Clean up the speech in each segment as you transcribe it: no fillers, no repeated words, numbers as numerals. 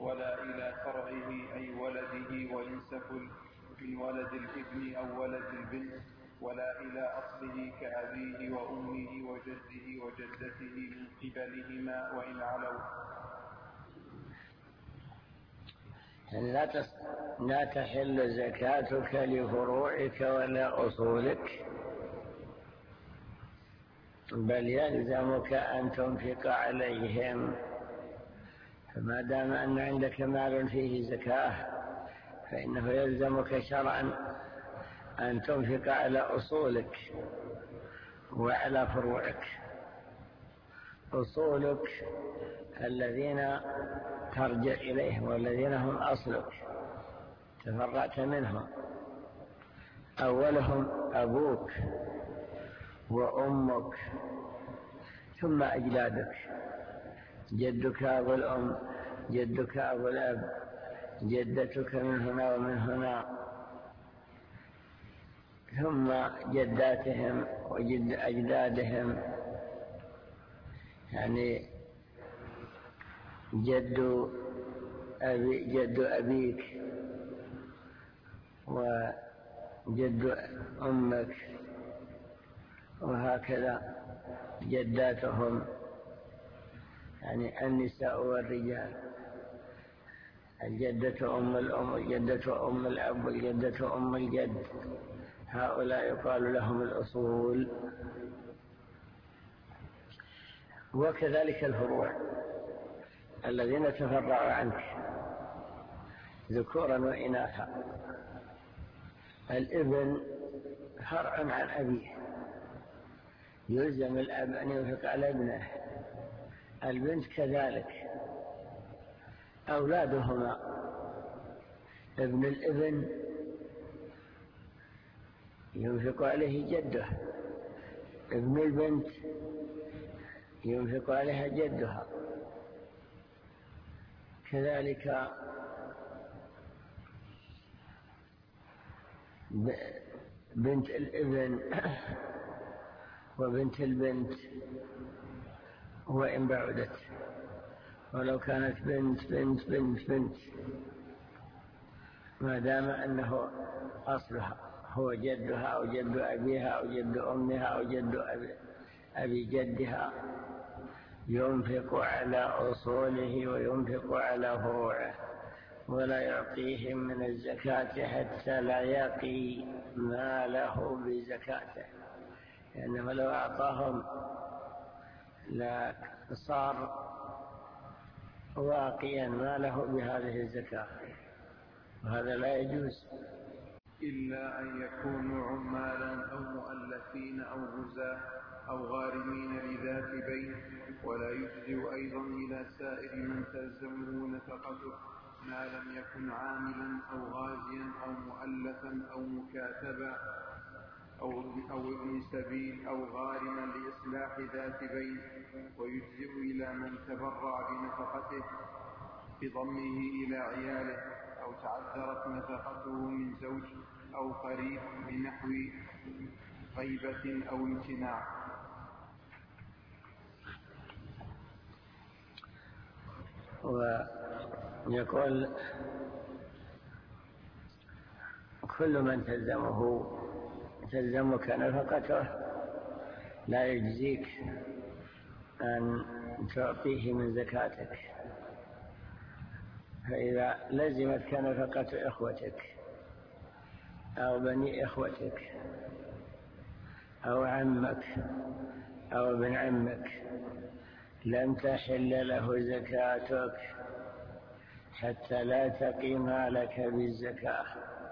ولا إلى فرعه أي ولده وإن سفل من ولد الابن أو ولد البنت، ولا إلى أصله كأبيه وأمه وجده وجدته من قبلهما وإن علوا. يعني لا تحل زكاتك لفروعك ولا أصولك، بل يلزمك أن تنفق عليهم. فما دام أن عندك مال فيه زكاة فإنه يلزمك شرعا أن تنفق على أصولك وعلى فروعك. أصولك الذين ترجع إليهم والذين هم أصلك تفرعت منهم، أولهم أبوك وأمك ثم أجدادك، جدك أبو الأم، جدك أبو الأب، جدتك من هنا ومن هنا، ثم جداتهم وجد أجدادهم، يعني جد أبيك وجد أمك، وهكذا جداتهم، يعني النساء والرجال، الجدة أم الأم والجدة أم الأب والجدة أم الجد، هؤلاء يقال لهم الأصول. وكذلك الفروع الذين تفرعوا عنك ذكورا وإناثا. الابن فرع عن أبيه، يلزم الأب أن ينفق على ابنه. البنت كذلك، أولادهما ابن الابن ينفق عليه جده، ابن البنت ينفق عليها جدها، كذلك بنت الابن وبنت البنت وإن بعدت، ولو كانت بنت بنت بنت بنت ما دام أنه أصلها هو جدها أو جد أبيها أو جد أمها أو جد أبي جدها، ينفق على أصوله وينفق على فروعه، ولا يعطيهم من الزكاة حتى لا يقي ماله بزكاته، لأنه لو أعطاهم لا صار واقيا ماله بهذه الزكاة، وهذا لا يجوز. إلا أن يكونوا عمالا أو مؤلفين أو غزاة أو غارمين لذات بين، ولا يجزئ أيضا إلى سائر من تلزمه نفقته ما لم يكن عاملا أو غازيا أو مؤلفا أو مكاتبا أو ابن سبيل أو غارما لإصلاح ذات بين، ويجزئ إلى من تبرع بنفقته بضمه إلى عياله أو تعذرت نفقته من زوج أو قريب بنحو غيبة أو امتناع. ويقول كل من تلزمك نفقته لا يجزيك أن تعطيه من زكاتك، فإذا لزمتك نفقة إخوتك أو بني إخوتك أو عمك أو ابن عمك لم تحل له زكاتك حتى لا تقي مالك بالزكاة.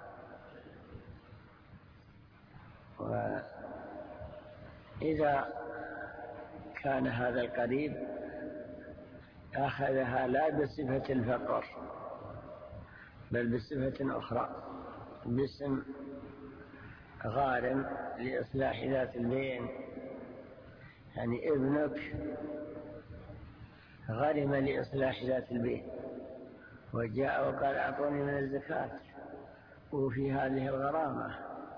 وإذا كان هذا القريب أخذها لا بصفة الفقر بل بصفة أخرى، باسم غارم لإصلاح ذات البين، يعني ابنك غرم لإصلاح ذات البين وجاء وقال أعطوني من الزكاة، وفي هذه الغرامة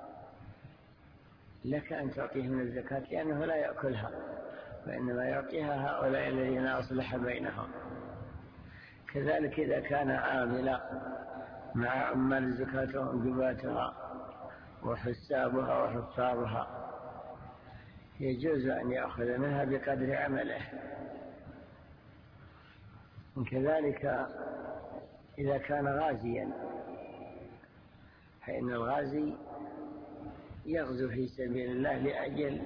لك أن تعطيه من الزكاة لأنه لا يأكلها، وإنما يعطيها هؤلاء الذين أصلح بينهم. كذلك إذا كان عاملا مع عمال زكاتهم جباتها وحسابها وحفاظها يجوز أن يأخذ منها بقدر عمله. كذلك إذا كان غازيا، فإن الغازي يغزو في سبيل الله لأجل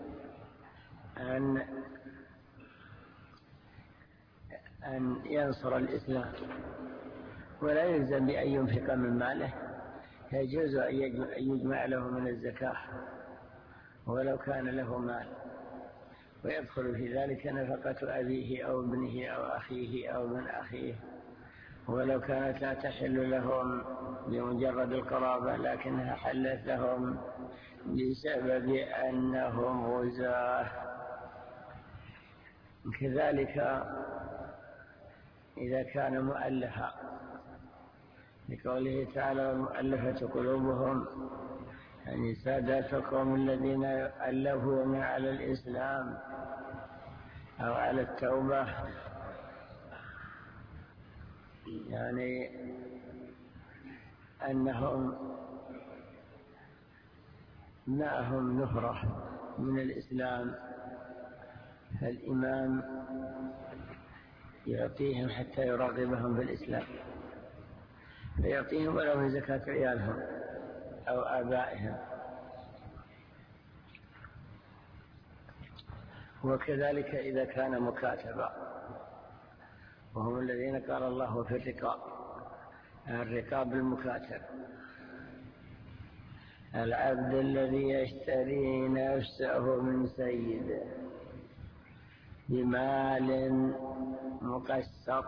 أن ينصر الإسلام ولا يلزم بأن ينفق من ماله، يجوز أن يجمع له من الزكاة ولو كان له مال، ويدخل في ذلك نفقة أبيه أو ابنه أو أخيه أو من أخيه، ولو كانت لا تحل لهم بمجرد القرابة لكنها حلت لهم بسبب أنهم غزاة. كذلك إذا كان مؤلفا، لقوله تعالى والمؤلفة قلوبهم، يعني ساداتكم الذين ألفوا على الإسلام أو على التوبة، يعني أنهم معهم نفرة من الإسلام، فالإمام يعطيهم حتى يرغبهم بالإسلام، فيعطيهم ولو من زكاة عيالهم أو آبائهم. وكذلك إذا كان مكاتبا، وهم الذين قال الله في الرقاب المكاتب، العبد الذي يشتري نفسه من سيده بمال مقسط،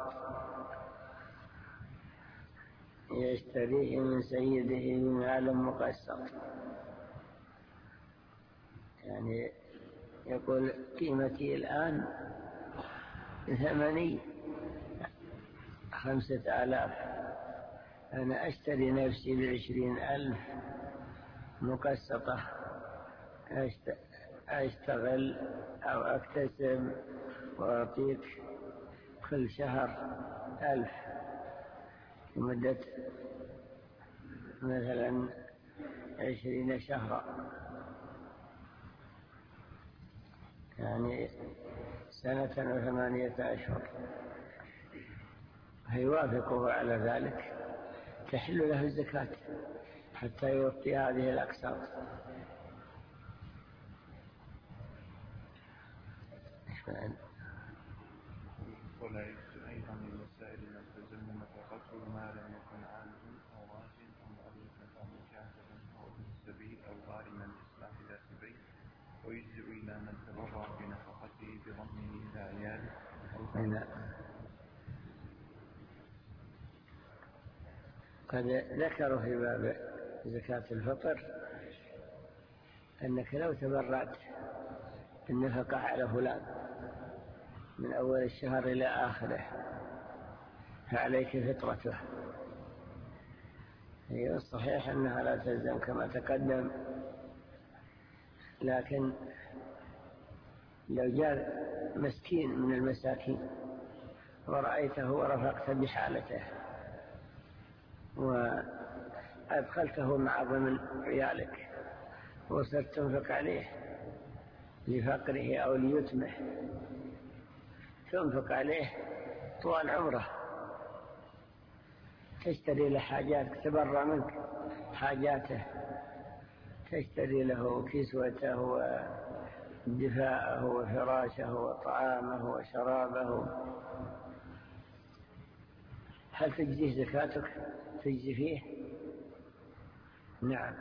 يشتريه من سيده بمال مقسط، يعني يقول قيمتي الآن ثمني 5000، أنا أشتري نفسي ب20,000 مقسطة، أشتغل أو أكتسب وأعطيك كل شهر 1000 لمدة مثلا 20 شهرا، يعني 1 و8 أشهر، فيوافقه على ذلك، تحل له الزكاة حتى يوفي هذه الأقساط. ولا يجوز أيضا للسائل من تلزم نفقته ما لم يكن عامل أو غاز أو مؤلفا أو مكاتبا أو ابن السبيل أو غارما لإصلاح ذات بين، ويجزئ إلى من تبرع بنفقته بضمه إلى عياله قد ذكروا في باب زكاة الفطر أنك لو تبرعت النفقة على فلان من أول الشهر إلى آخره فعليك فطرته، هي الصحيح أنها لا تلزم كما تقدم، لكن لو جاء مسكين من المساكين ورأيته ورفقت بحالته وأدخلته مع ضمن عيالك وصرت تنفق عليه لفقره أو ليتمه، تنفق عليه طوال عمره، تشتري له حاجات، تبرع منك حاجاته، تشتري له كسوته ودفاءه وفراشه وطعامه وشرابه، هل تجزيه زكاتك؟ تجزي فيه؟ نعم.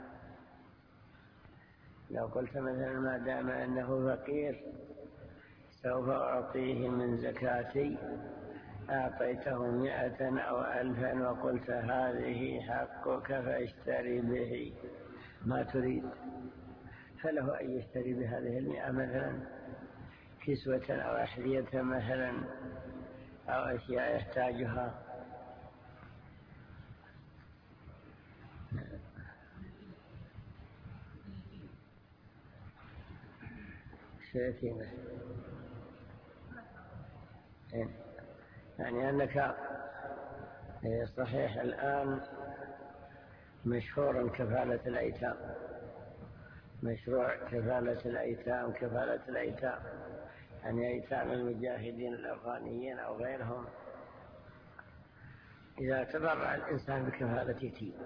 لو قلت مثلا ما دام أنه فقير سوف أعطيه من زكاتي، أعطيته 100 أو 1000 وقلت هذه حقك فاشتري به ما تريد، فله أن يشتري بهذه 100 مثلا كسوة أو أحذية مثلا أو أشياء يحتاجها. شيئتين يعني أنك صحيح الآن مشهور كفالة الأيتام، مشروع كفالة الأيتام يعني أيتام المجاهدين الأفغانيين أو غيرهم. إذا تبرع الإنسان بكفالة يتيم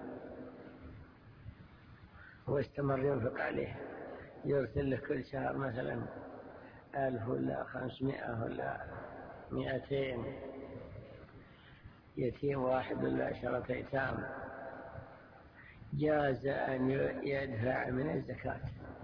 واستمر ينفق عليه، يرسل له كل شهر مثلا 1000 ولا 500 ولا 200 يتيم واحد ولا 10 أيتام، جاز أن يدفع من الزكاة،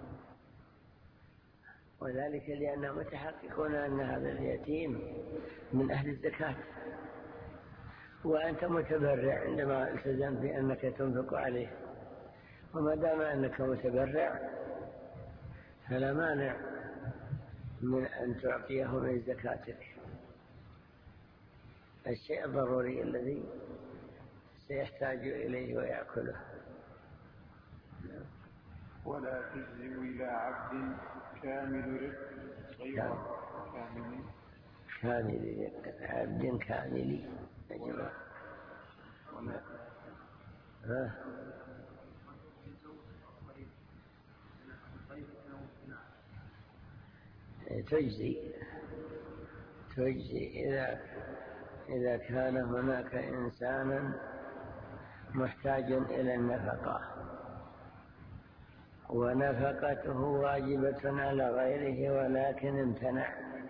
وذلك لأنهم متحققون أن هذا اليتيم من أهل الزكاة، وأنت متبرع عندما التزمت بأنك تنفق عليه، وما دام أنك متبرع فلا مانع من أن تعطيه من زكاتك الشيء الضروري الذي سيحتاج إليه ويأكله. ولا تجزي إلى عبد كامل رزق غير كامل عبد كامل تجزي إذا كان هناك إنسان محتاج إلى النفقة ونفقته واجبة على غيره ولكن امتنع.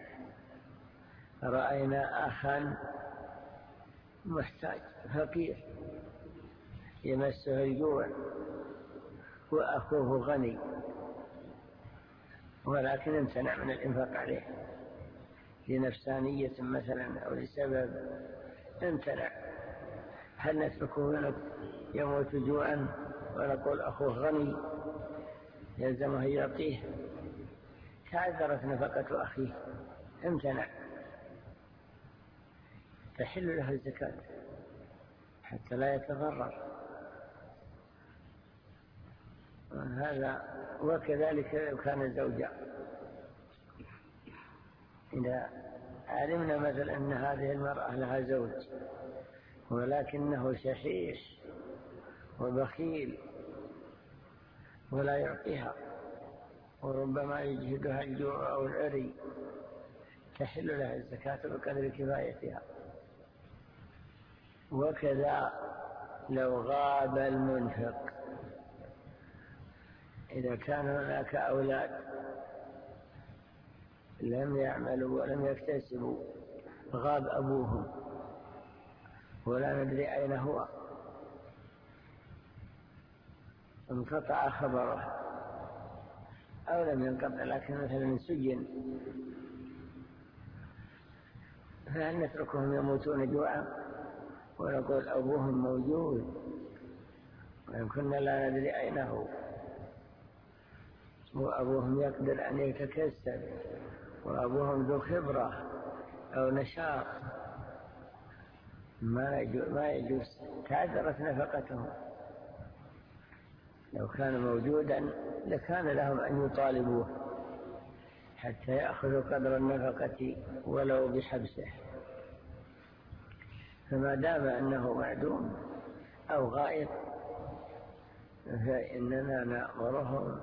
رأينا أخا محتاج فقير يمسه الجوع وأخوه غني ولكن امتنع من الإنفاق عليه لنفسانية مثلا أو لسبب امتنع، هل نتركه يموت جوعا ونقول أخوه غني يلزمه يعطيه؟ تعذرت نفقة أخيه امتنع، تحل له الزكاة حتى لا يتضرر. هذا وكذلك لو كان زوجا، إذا علمنا مثلا أن هذه المرأة لها زوج ولكنه شحيح وبخيل ولا يعطيها وربما يجهدها الجوع أو العري، تحل لها الزكاة بقدر كفايتها. وكذا لو غاب المنفق، إذا كان هناك أولاد لم يعملوا ولم يكتسبوا، غاب أبوهم ولا ندري أين هو، انقطع خبره أو لم ينقطع لكن مثلا سجن، فهل نتركهم يموتون جوعا ونقول أبوهم موجود وإن كنا لا ندري أين هو، وأبوهم يقدر أن يتكسب وأبوهم ذو خبرة أو نشاط؟ ما يجوز، تعذرت نفقتهم. لو كان موجودا لكان لهم أن يطالبوه حتى يأخذوا قدر النفقة ولو بحبسه، فما دام أنه معدوم أو غائب فإننا نأمرهم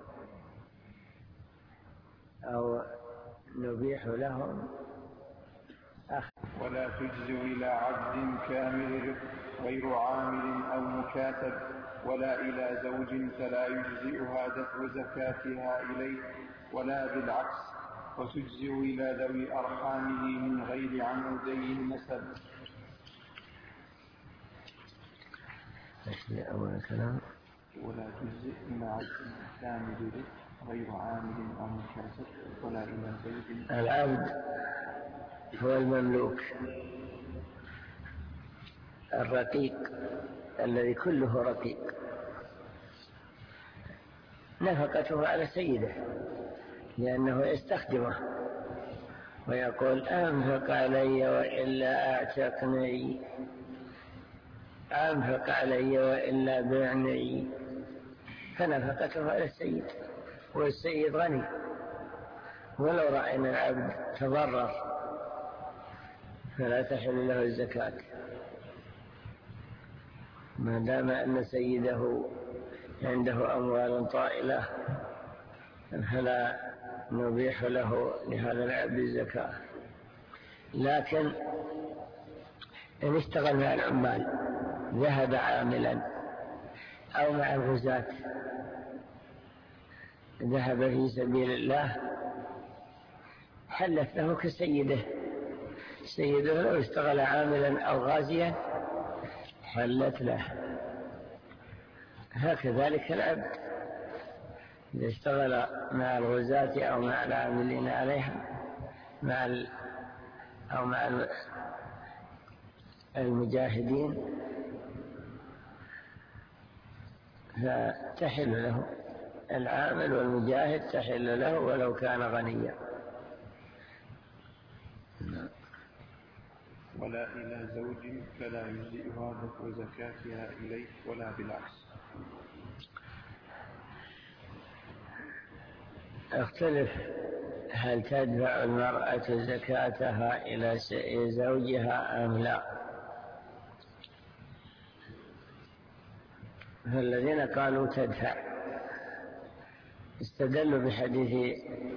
أو نبيح لهم. ولا تجزي إلى عبد كامل غير عامل أو مكاتب ولا إلى زوج فلا يجزئها دفع زكاتها إليه ولا بالعكس، وتجزئ إلى ذوي أرحامه من غير عمودي النسب. أول كلام ولا تجزئ إلى عبد كامل غير عامل أو مكاتب ولا إلى زوج. العبد هو المملوك الرقيق الذي كله رقيق، نفقته على سيده لأنه يستخدمه ويقول أنفق علي وإلا أعتقني، أنفق علي وإلا بعني، فنفقته على السيد، والسيد غني. ولو رأينا العبد تضرر فلا تحل له الزكاة ما دام أن سيده عنده أموال طائلة، فلا نبيح له لهذا العبد الزكاة. لكن إن اشتغل مع العمال، ذهب عاملا، أو مع الغزاة، ذهب في سبيل الله، حلت له كسيده. سيده لو اشتغل عاملا أو غازيا حلت له. هكذلك العبد إذا اشتغل مع الغزاة أو مع العاملين عليها أو مع المجاهدين فتحل له. العامل والمجاهد تحل له ولو كان غنيا. ولا إلى زوج فلا يجزئها دفع زكاتها إليه ولا بالعكس. اختلف هل تدفع المرأة زكاتها إلى زوجها أم لا. فالذين قالوا تدفع استدلوا بحديث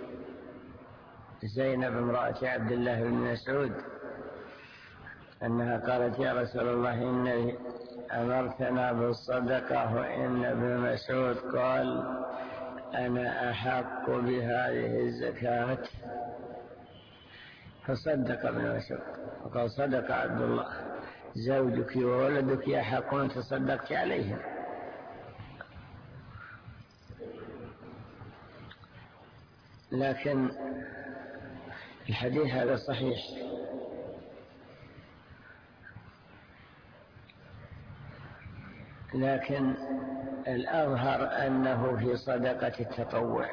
زينب امرأة عبد الله بن مسعود أنها قالت يا رسول الله إني أمرتنا بالصدقة وإن ابن مسعود قال أنا أحق بهذه الزكاة، فصدق ابن مسعود وقال صدق عبد الله، زوجك وولدك يحقون تصدقت عليهم. لكن الحديث هذا صحيح، لكن الأظهر أنه في صدقة التطوع،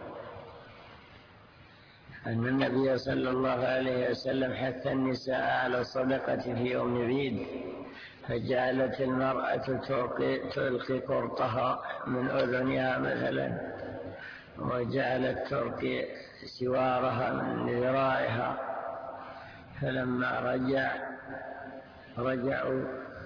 أن النبي صلى الله عليه وسلم حث النساء على الصدقة في يوم العيد، فجعلت المرأة تلقي قرطها من أذنها مثلا، وجعلت تلقي سوارها من ذراعها، فلما رجعوا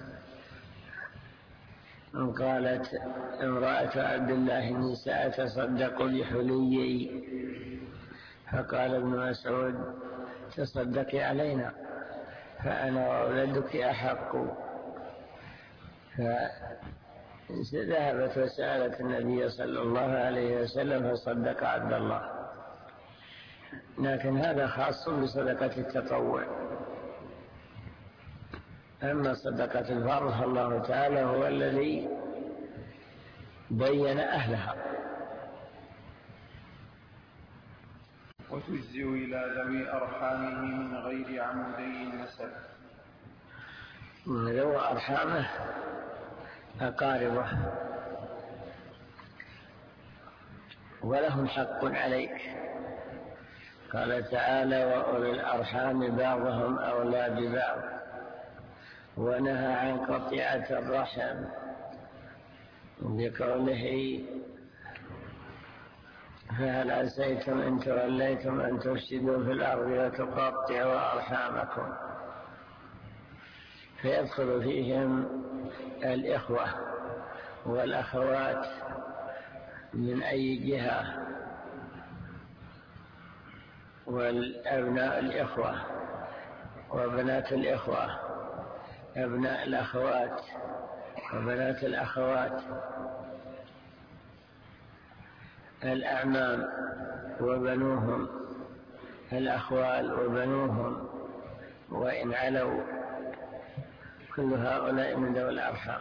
قالت امرأة عبد الله إني سأتصدق بحليي، فقال ابن مسعود تصدقي علينا فأنا وولدك أحق. فذهبت وسألت النبي صلى الله عليه وسلم فصدق عبد الله. لكن هذا خاص بصدقة التطوع. أما صدقة الفرض فالله تعالى هو الذي بين أهلها. وتجزئ إلى ذوي أرحامه من غير عمودي النسب. من ذوي أرحامه أقاربه ولهم حق عليك. قال تعالى وأولي الأرحام بعضهم أولى ببعض، ونهى عن قطيعة الرحم بقوله فهل عسيتم إن توليتم أن تفسدوا في الأرض وتقطعوا أرحامكم. فيدخل فيهم الإخوة والأخوات من أي جهة، والأبناء الإخوة وبنات الإخوة، أبناء الأخوات وبنات الأخوات، الأعمام وبنوهم، الأخوال وبنوهم وإن علوا، كل هؤلاء من ذوي الأرحام.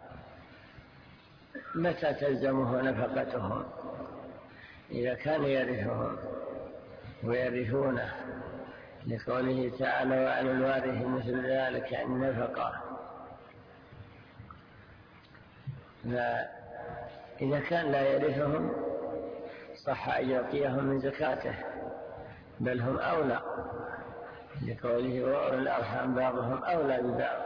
متى تلزمه نفقتهم؟ إذا كان يرثهم ويرثونه، لقوله تعالى وعلى الوارث مثل ذلك النفقة. فإذا كان لا يرثهم صح أن يعطيهم من زكاته، بل هم أولى، لقوله وأولي الأرحام بعضهم أولى ببعض.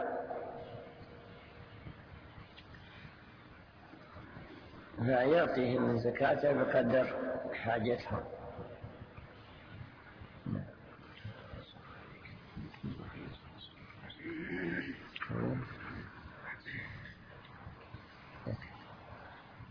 فيعطيهم من زكاته بقدر حاجتهم.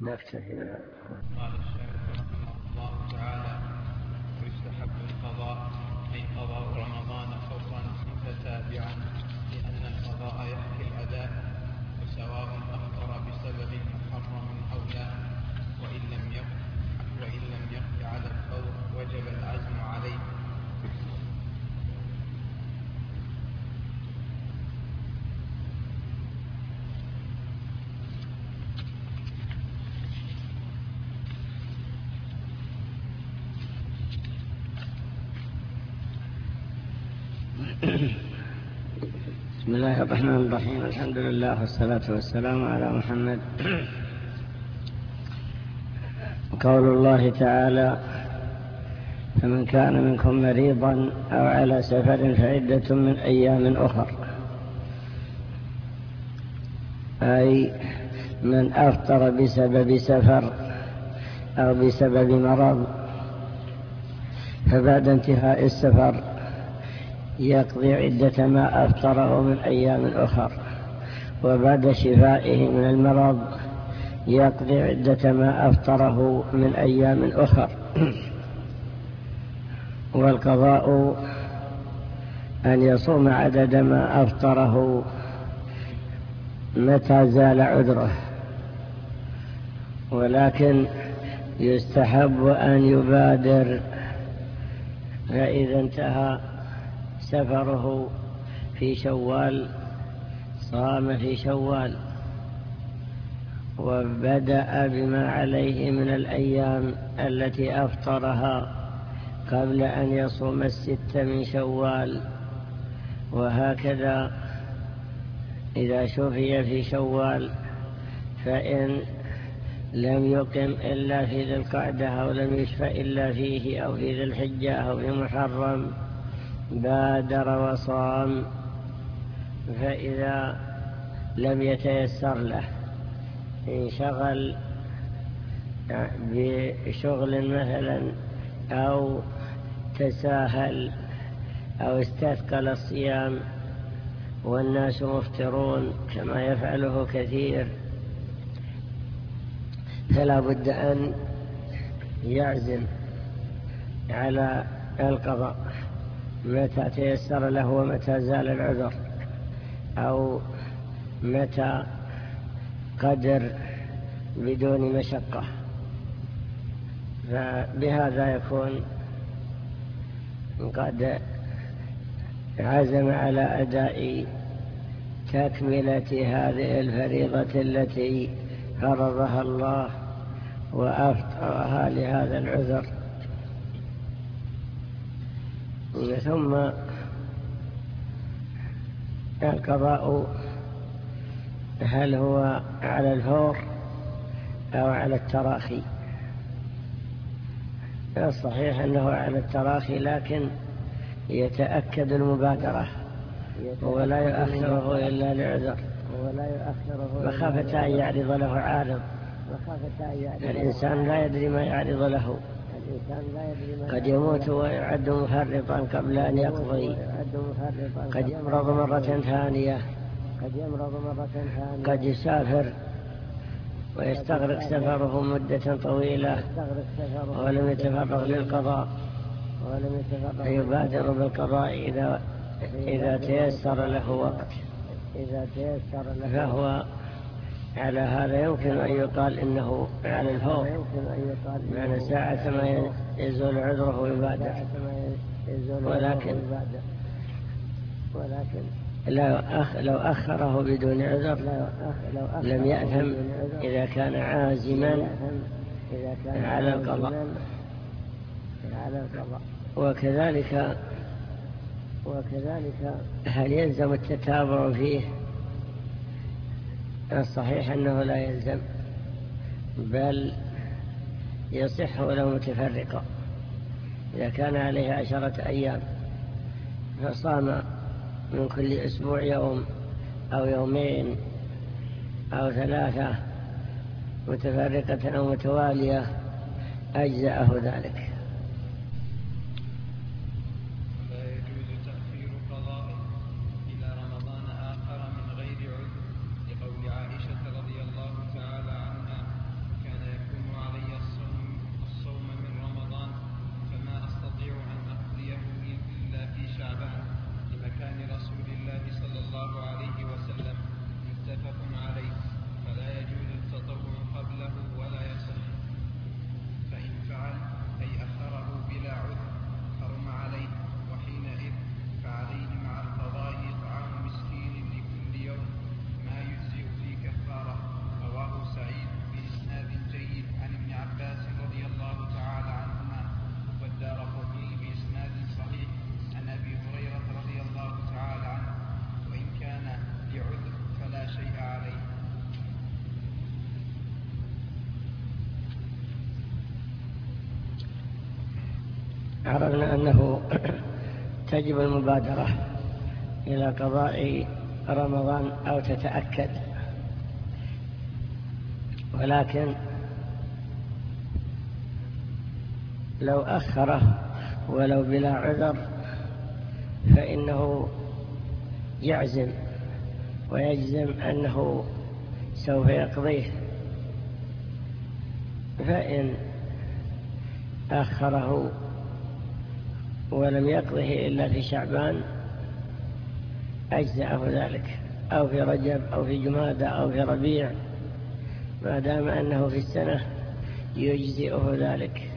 نكتفي. قال الشيخ رحمه الله تعالى: ويستحب القضاء أي قضاء رمضان فورا متتابعا، لأن القضاء يحكي الأداء، وسواء أخر بسبب محرم أو لا، وإن لم يقض على الفور وجب العزم عليه. بسم الله الرحمن الرحيم. الحمد لله والصلاة والسلام على محمد. قول الله تعالى: فمن كان منكم مريضا أو على سفر فعدة من أيام أخر، أي من أفطر بسبب سفر أو بسبب مرض، فبعد انتهاء السفر يقضي عدة ما أفطره من أيام أخر، وبعد شفائه من المرض يقضي عدة ما أفطره من أيام أخر. والقضاء أن يصوم عدد ما أفطره متى زال عذره، ولكن يستحب أن يبادر، فإذا انتهى سفره في شوال صام في شوال، وبدأ بما عليه من الأيام التي أفطرها قبل أن يصوم 6 من شوال. وهكذا إذا شفي في شوال فإن لم يقم إلا في ذي القعدة أو لم يشفى إلا فيه أو في ذي الحجة أو في محرم بادر وصام. فإذا لم يتيسر له انشغل بشغل مثلا أو تساهل أو استثقل الصيام والناس مفطرون كما يفعله كثير، فلا بد أن يعزم على القضاء متى تيسر له ومتى زال العذر، أو متى قدر بدون مشقة، فبهذا يكون قد عزم على أداء تكملة هذه الفريضة التي فرضها الله وأفطرها لهذا العذر. ثم القضاء هل هو على الفور أو على التراخي؟ الصحيح أنه على التراخي، لكن يتأكد المبادرة ولا يؤخره إلا لعذر، مخافة أن يعرض له عارض. الإنسان لا يدري ما يعرض له، قد يموت ويعد مفرطا قبل أن يقضي، قد يمرض مرة ثانية، قد يسافر ويستغرق سفره مدة طويلة ولم يتفرغ للقضاء، فيبادر بالقضاء إذا تيسر له وقت، فهو على هذا يمكن أن يقال إنه على الفور، معنى ساعة ما يزول عذره يبادر. ولكن لو أخره بدون عذر لم يأثم إذا كان عازما على القضاء. وكذلك هل يلزم التتابع فيه؟ الصحيح أنه لا يلزم، بل يصح ولو متفرقا. إذا كان عليه 10 أيام فصام من كل أسبوع يوم أو يومين أو 3 متفرقة أو متوالية أجزأه ذلك. كان عرفنا أنه تجب المبادرة إلى قضاء رمضان أو تتأكد، ولكن لو أخره ولو بلا عذر فإنه يعزم ويجزم أنه سوف يقضيه. فإن أخره ولم يقضه إلا في شعبان أجزأه ذلك، أو في رجب أو في جمادى أو في ربيع، ما دام أنه في السنة يجزئه ذلك.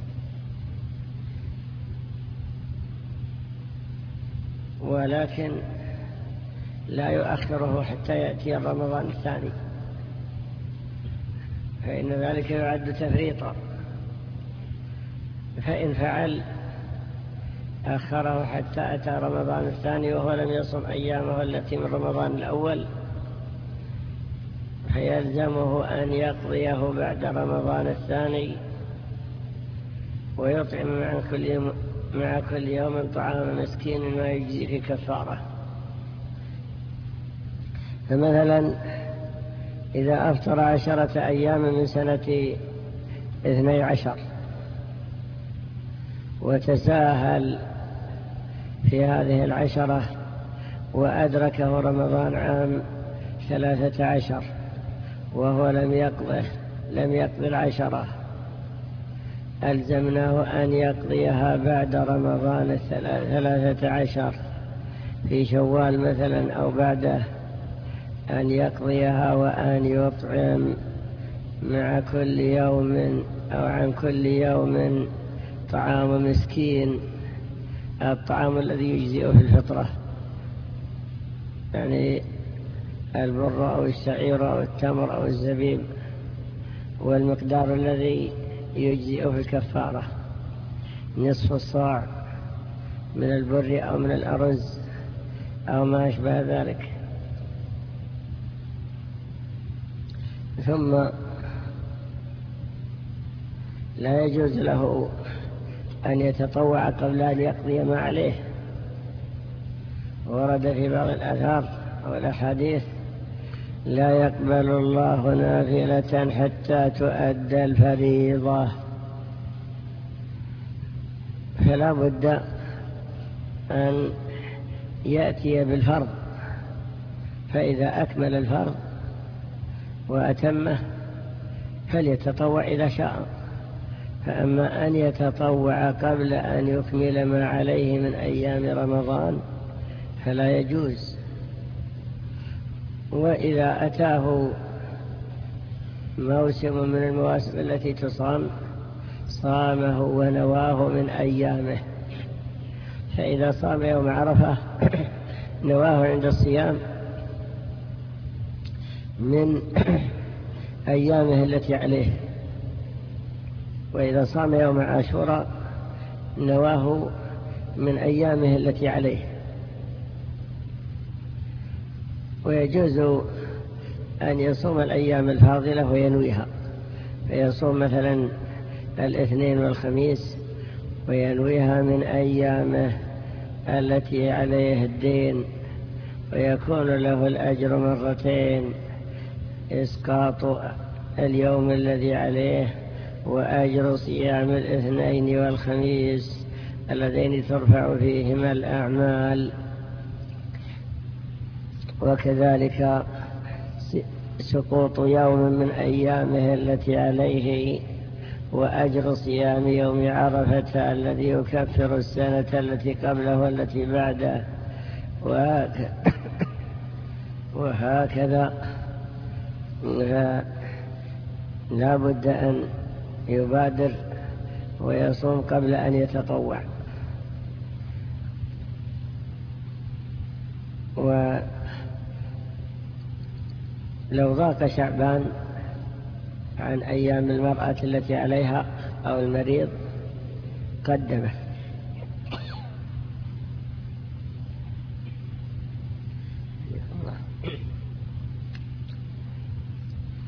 ولكن لا يؤخره حتى يأتي رمضان الثاني، فإن ذلك يعد تفريطا. فإن فعل أخره حتى أتى رمضان الثاني وهو لم يصم أيامه التي من رمضان الأول، فيلزمه أن يقضيه بعد رمضان الثاني، ويطعم مع كل يوم طعام مسكين ما يجزي في كفارة. فمثلا إذا أفطر 10 أيام من سنة 12 وتساهل في هذه 10 وأدركه رمضان عام 13 وهو لم يقضي 10، ألزمناه أن يقضيها بعد رمضان 13 في شوال مثلا، أو بعده أن يقضيها وأن يطعم مع كل يوم أو عن كل يوم طعام مسكين، الطعام الذي يجزئه في الفطرة، يعني البر أو الشعير أو التمر أو الزبيب، والمقدار الذي يجزئه في الكفارة نصف الصاع من البر أو من الأرز أو ما أشبه ذلك. ثم لا يجوز له أن يتطوع قبل أن يقضي ما عليه. ورد في بعض الآثار أو الأحاديث: لا يقبل الله نافلة حتى تؤدى الفريضة. فلا بد أن يأتي بالفرض، فإذا أكمل الفرض وأتمه فليتطوع إذا شاء. فأما أن يتطوع قبل أن يكمل ما عليه من أيام رمضان فلا يجوز. وإذا أتاه موسم من المواسم التي تصام صامه ونواه من أيامه، فإذا صام يوم عرفة نواه عند الصيام من أيامه التي عليه، وإذا صام يوم عاشوراء نواه من أيامه التي عليه. ويجوز أن يصوم الأيام الفاضلة وينويها، فيصوم مثلا الاثنين والخميس وينويها من أيامه التي عليه الدين، ويكون له الأجر مرتين: إسقاط اليوم الذي عليه وأجر صيام الاثنين والخميس اللذين ترفع فيهما الأعمال. وكذلك سقوط يوم من أيامه التي عليه وأجر صيام يوم عرفة الذي يكفر السنة التي قبله والتي بعده، وهكذا. لا بد أن يبادر ويصوم قبل أن يتطوع. ولو ضاق شعبان عن أيام المرأة التي عليها أو المريض قدمه.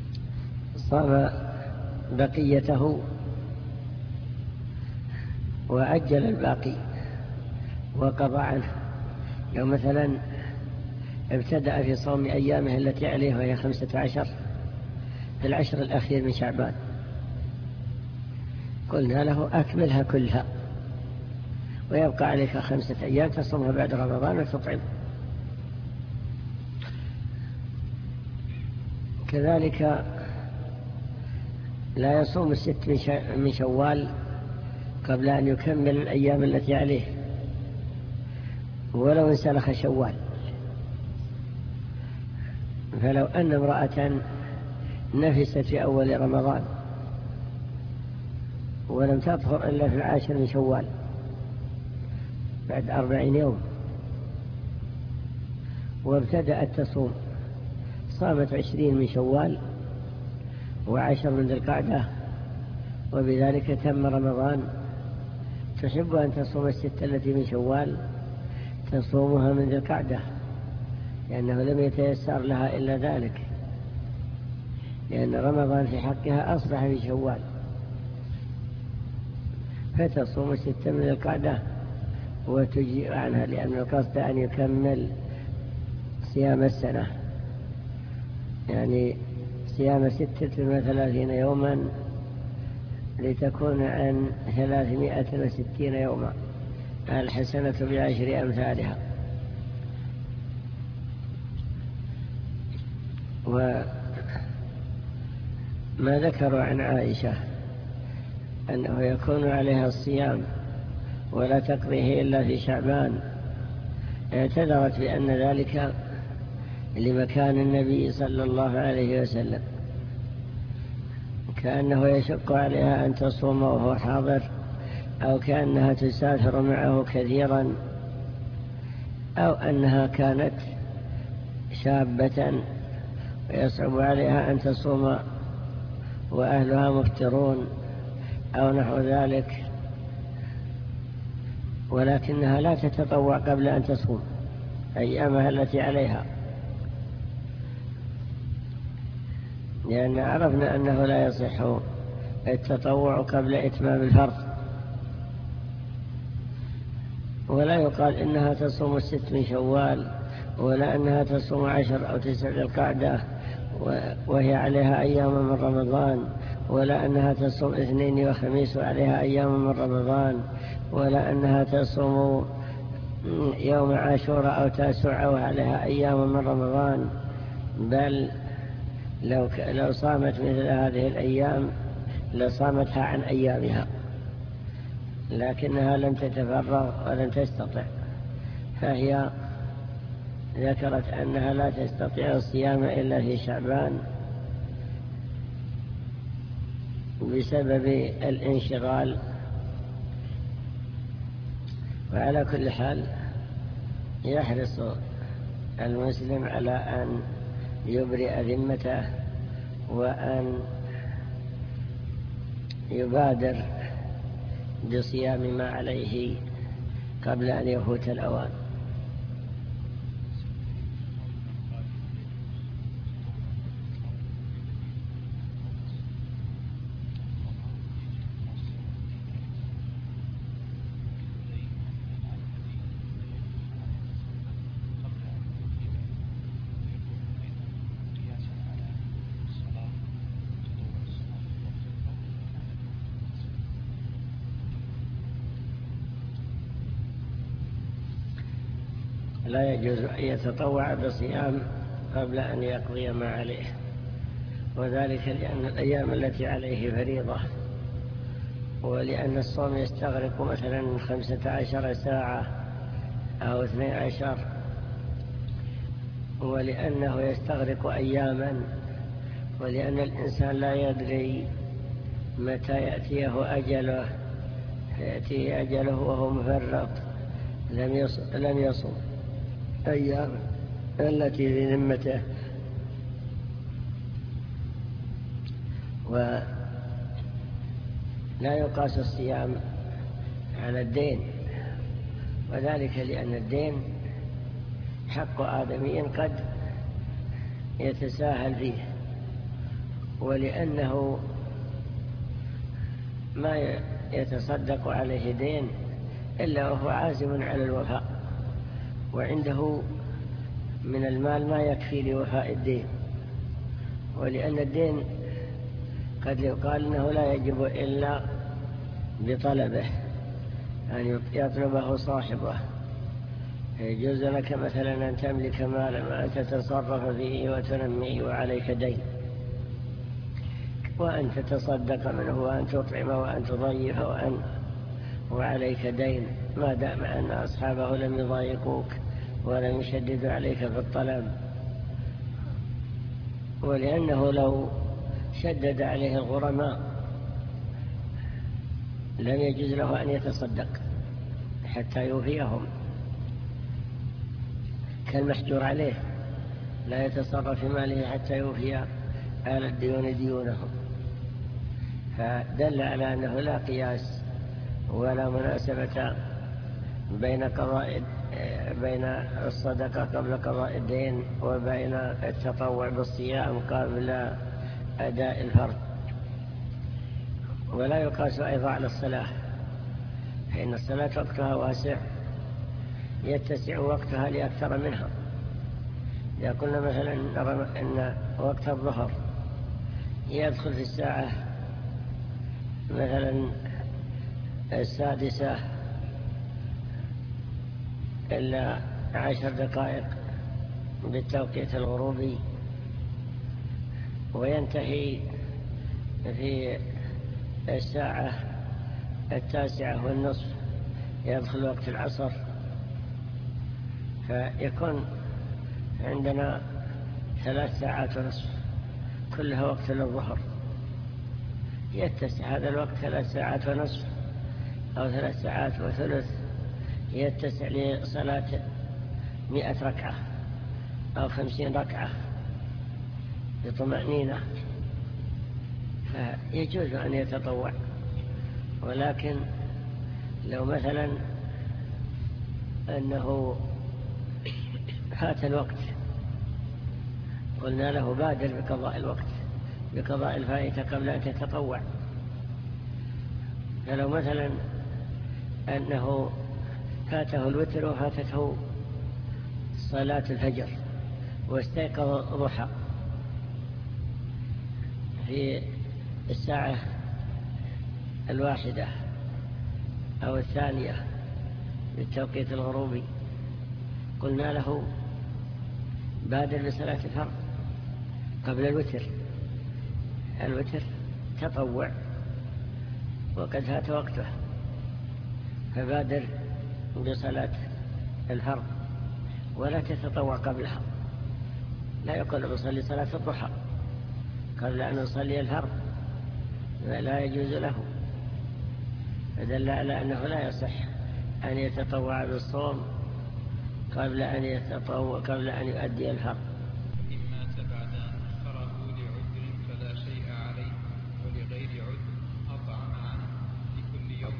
صام بقيته وأجل الباقي وقضى عنه. لو مثلا ابتدأ في صوم أيامه التي عليه وهي 15 في العشر الأخير من شعبان، قلنا له أكملها كلها ويبقى عليك 5 أيام تصومها بعد رمضان وتطعم. كذلك لا يصوم 6 من شوال قبل أن يكمل الأيام التي عليه ولو انسلخ شوال. فلو أن امرأة نفست في أول رمضان ولم تطهر إلا في 10 من شوال بعد 40 يوم وابتدأت تصوم، صامت 20 من شوال و10 من ذي القعدة وبذلك تم رمضان، تحب أن تصوم 6 التي من شوال تصومها من ذي القعدة لأنه لم يتيسر لها إلا ذلك، لأن رمضان في حقها أصبح في شوال، فتصوم 6 من ذي القعدة وتجيء عنها، لأن القصد أن يكمل صيام السنة، يعني صيام 36 يوما لتكون عن 360 يوما، الحسنة ب10 أمثالها. وما ذكروا عن عائشة أنه يكون عليها الصيام ولا تقضيه إلا في شعبان، اعتذرت بأن ذلك لمكان النبي صلى الله عليه وسلم، كأنه يشق عليها أن تصوم وهو حاضر، أو كأنها تسافر معه كثيرا، أو أنها كانت شابة ويصعب عليها أن تصوم وأهلها مفطرون أو نحو ذلك، ولكنها لا تتطوع قبل أن تصوم أيامها التي عليها، لأن عرفنا أنه لا يصح التطوع قبل إتمام الفرض، ولا يقال إنها تصوم 6 من شوال ولا أنها تصوم 10 أو 9 ذي القعدة وهي عليها أيام من رمضان، ولا أنها تصوم 2 وخميس وعليها أيام من رمضان، ولا أنها تصوم يوم عاشوراء أو تاسوعة وعليها أيام من رمضان، بل لو صامت مثل هذه الأيام لصامتها عن أيامها، لكنها لم تتفرغ ولم تستطع، فهي ذكرت أنها لا تستطيع الصيام إلا في شعبان بسبب الانشغال. وعلى كل حال يحرص المسلم على أن يبرئ ذمته وأن يبادر بصيام ما عليه قبل أن يفوت الأوان. لا يجوز أن يتطوع بصيام قبل أن يقضي ما عليه، وذلك لأن الأيام التي عليه فريضة، ولأن الصوم يستغرق مثلا 15 ساعة أو 12، ولأنه يستغرق أياما، ولأن الإنسان لا يدري متى يأتيه أجله، فيأتيه أجله وهو مفرط لم يصم أيام التي في ذمته. ولا يقاس الصيام على الدين، وذلك لأن الدين حق آدمي قد يتساهل فيه، ولأنه ما يتصدق عليه دين إلا وهو عازم على الوفاء، وعنده من المال ما يكفي لوفاء الدين. ولأن الدين قد يقال أنه لا يجب إلا بطلبه، أن يطلبه صاحبه. يجوز لك مثلا أن تملك مالا وأن تتصرف فيه وتنميه وعليك دين، وأن تتصدق منه وأن تطعم وأن تضيف وعليك دين، ما دام أن أصحابه لم يضايقوك ولم يشددوا عليك في الطلب. ولأنه لو شدد عليه الغرماء لم يجوز له أن يتصدق حتى يوفيهم، كالمحجور عليه لا يتصرف في ماله حتى يوفي آل الديون ديونهم. فدل على أنه لا قياس ولا مناسبة بين الصدقة قبل قضاء الدين وبين التطوع بالصيام قبل أداء الفرض. ولا يقاس أيضا على الصلاة، فإن الصلاة وقتها واسع، يتسع وقتها لأكثر منها. إذا قلنا مثلا أن وقت الظهر يدخل في الساعة مثلا 6 إلا 10 دقائق بالتوقيت الغروبي، وينتهي في 9:09 يدخل وقت العصر، فيكون عندنا 3 ساعات ونصف كلها وقت للظهر. يتسع هذا الوقت 3 ساعات ونصف أو 3 ساعات وثلث، يتسع لصلاة 100 ركعة أو 50 ركعة بطمأنينة، فيجوز أن يتطوع. ولكن لو مثلا أنه فات الوقت قلنا له بادر بقضاء الوقت، بقضاء الفائتة قبل أن تتطوع. فلو مثلا أنه فاته الوتر وفاتته صلاة الفجر واستيقظ ضحى في 1:01 أو 2 بالتوقيت الغروبي، قلنا له بادر بصلاة الفرض قبل الوتر. الوتر تطوع وقد فات وقته، فبادر بصلاة الفرض ولا تتطوع قبلها. لا يقول بصلي صلاة الضحى قبل أن يصلي الفرض، لا يجوز له. فدل على أنه لا يصح أن يتطوع بالصوم قبل أن يؤدي الفرض. إن مات بعد أن أخره لعذر فلا شيء عليه، ولغير عذر أطعم عنه لكل يوم.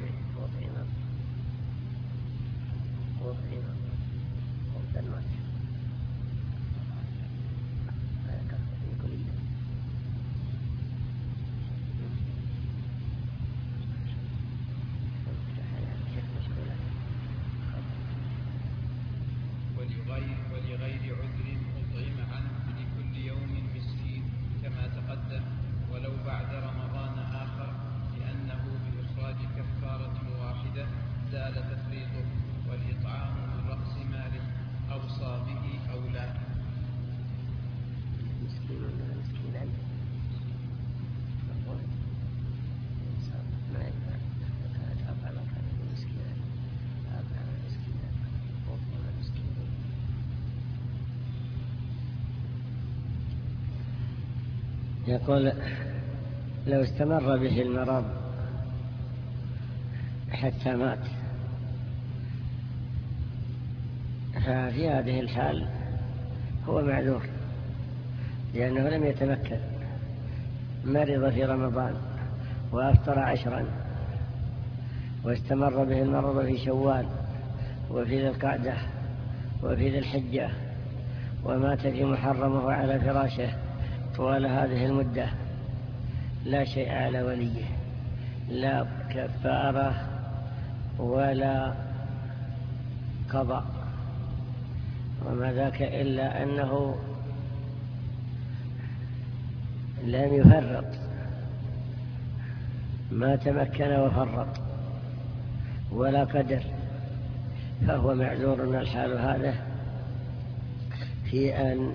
ولغير عذر أطعم عنه لكل يوم مسكين كما تقدم، ولو بعد رمضان آخر، لأنه بإخراج كفارة واحدة زال تفريطه، والإطعام من رأس ماله أوصى به أو لا. يقول لو استمر به المرض حتى مات، ففي هذه الحال هو معذور، لأنه لم يتمكن. مرض في رمضان وأفطر 10 واستمر به المرض في شوال وفي ذي القعدة وفي ذي الحجة، ومات في محرم وهو على فراشه طوال هذه المدة، لا شيء على وليه، لا كفارة ولا قضاء، وما ذاك إلا أنه لم يفرط، ما تمكن وفرط ولا قدر، فهو معذور الحال هذا في أن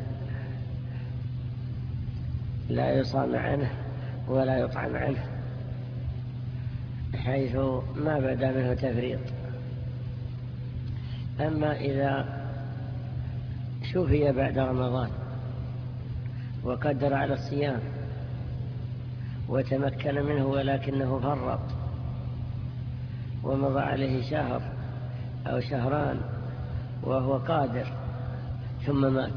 لا يصام عنه ولا يطعم عنه، حيث ما بدا منه تفريط. أما إذا شفي بعد رمضان وقدر على الصيام وتمكن منه ولكنه فرط ومضى عليه شهر أو شهران وهو قادر ثم مات،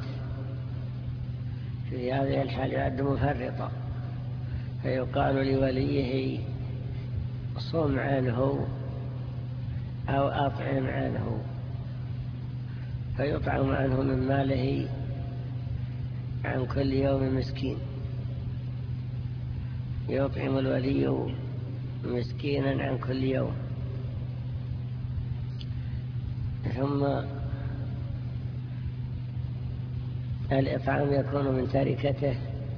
في هذه الحال يعد مفرطا، فيقال لوليه صم عنه أو أطعم عنه، فيطعم عنه من ماله عن كل يوم مسكين، يطعم الولي مسكينا عن كل يوم. ثم الإطعام يكون من تركته.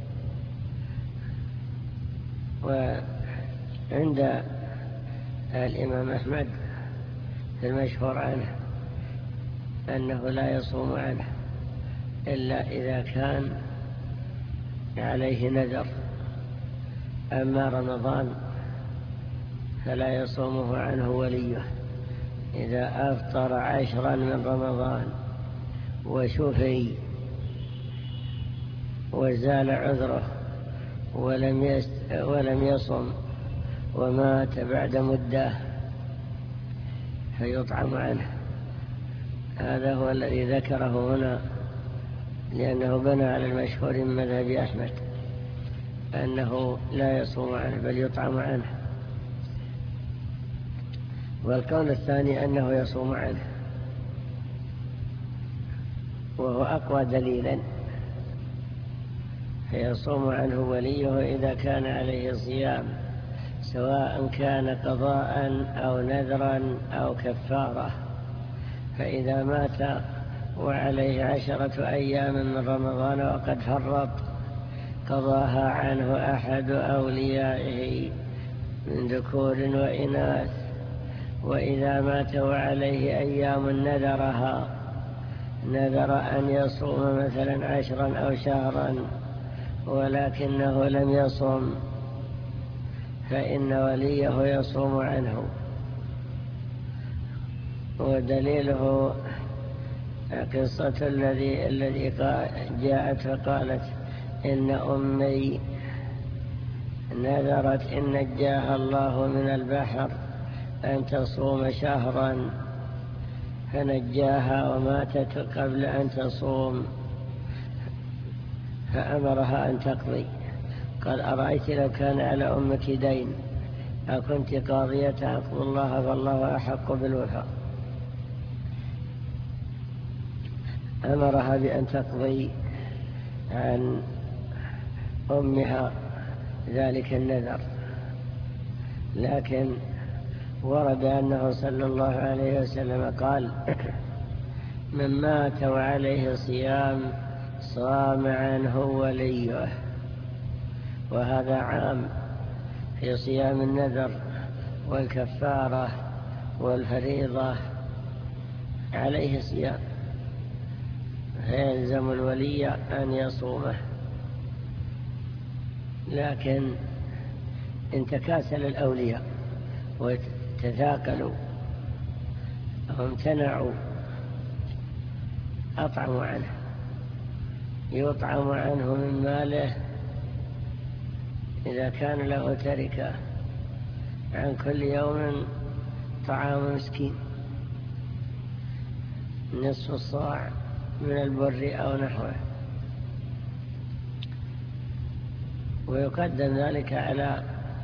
وعند الإمام أحمد في المشهور عنه أنه لا يصوم عنه إلا إذا كان عليه نذر. أما رمضان فلا يصومه عنه وليه، إذا أفطر 10 من رمضان وشفي وزال عذره ولم يصم ومات بعد مدة فيطعم عنه. هذا هو الذي ذكره هنا، لأنه بنى على المشهور من مذهب أحمد أنه لا يصوم عنه بل يطعم عنه. والقول الثاني أنه يصوم عنه، وهو أقوى دليلا، فيصوم عنه وليه إذا كان عليه صيام، سواء كان قضاء أو نذرا أو كفارة. فإذا مات وعليه 10 أيام من رمضان وقد فرط قضاها عنه أحد أوليائه من ذكور وإناث. وإذا مات وعليه أيام نذر أن يصوم مثلا 10 أو شهرا ولكنه لم يصوم، فإن وليه يصوم عنه. ودليله قصة الذي جاءت فقالت إن أمي نذرت إن نجاها الله من البحر أن تصوم شهرا، فنجاها وماتت قبل أن تصوم، فأمرها أن تقضي. قال أرأيت لو كان على أمك دين أكنت قاضية أقضي الله فالله أحق بالوفاء. أمرها بأن تقضي عن أمها ذلك النذر. لكن ورد أنه صلى الله عليه وسلم قال من مات وعليه صيام صام عنه وليه، وهذا عام في صيام النذر والكفارة والفريضة، عليه صيام فيلزم الولي أن يصومه. لكن إن تكاسل الأولياء وتثاقلوا أو امتنعوا أطعموا عنه، يطعم عنه من ماله إذا كان له تركة عن كل يوم طعام مسكين، نصف الصاع من البر أو نحوه، ويقدم ذلك على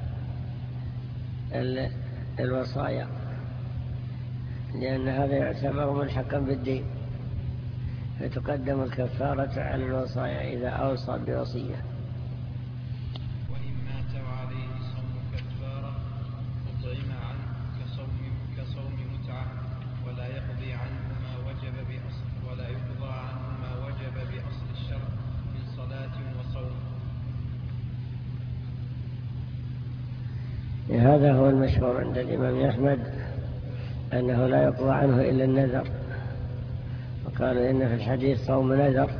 الوصايا، لأن هذا يعتبر ملحقا بالدين، فتقدم الكفارة على الوصايا إذا أوصى بوصية. وإن مات وعليه صوم كفارة يطعم عنه كصوم متعة، ولا يقضي عنه ما وجب بأصل الشرع من صلاة وصوم. هذا هو المشهور عند الإمام أحمد أنه لا يقضى عنه إلا النذر، وقالوا إن في الحديث صوم نذر،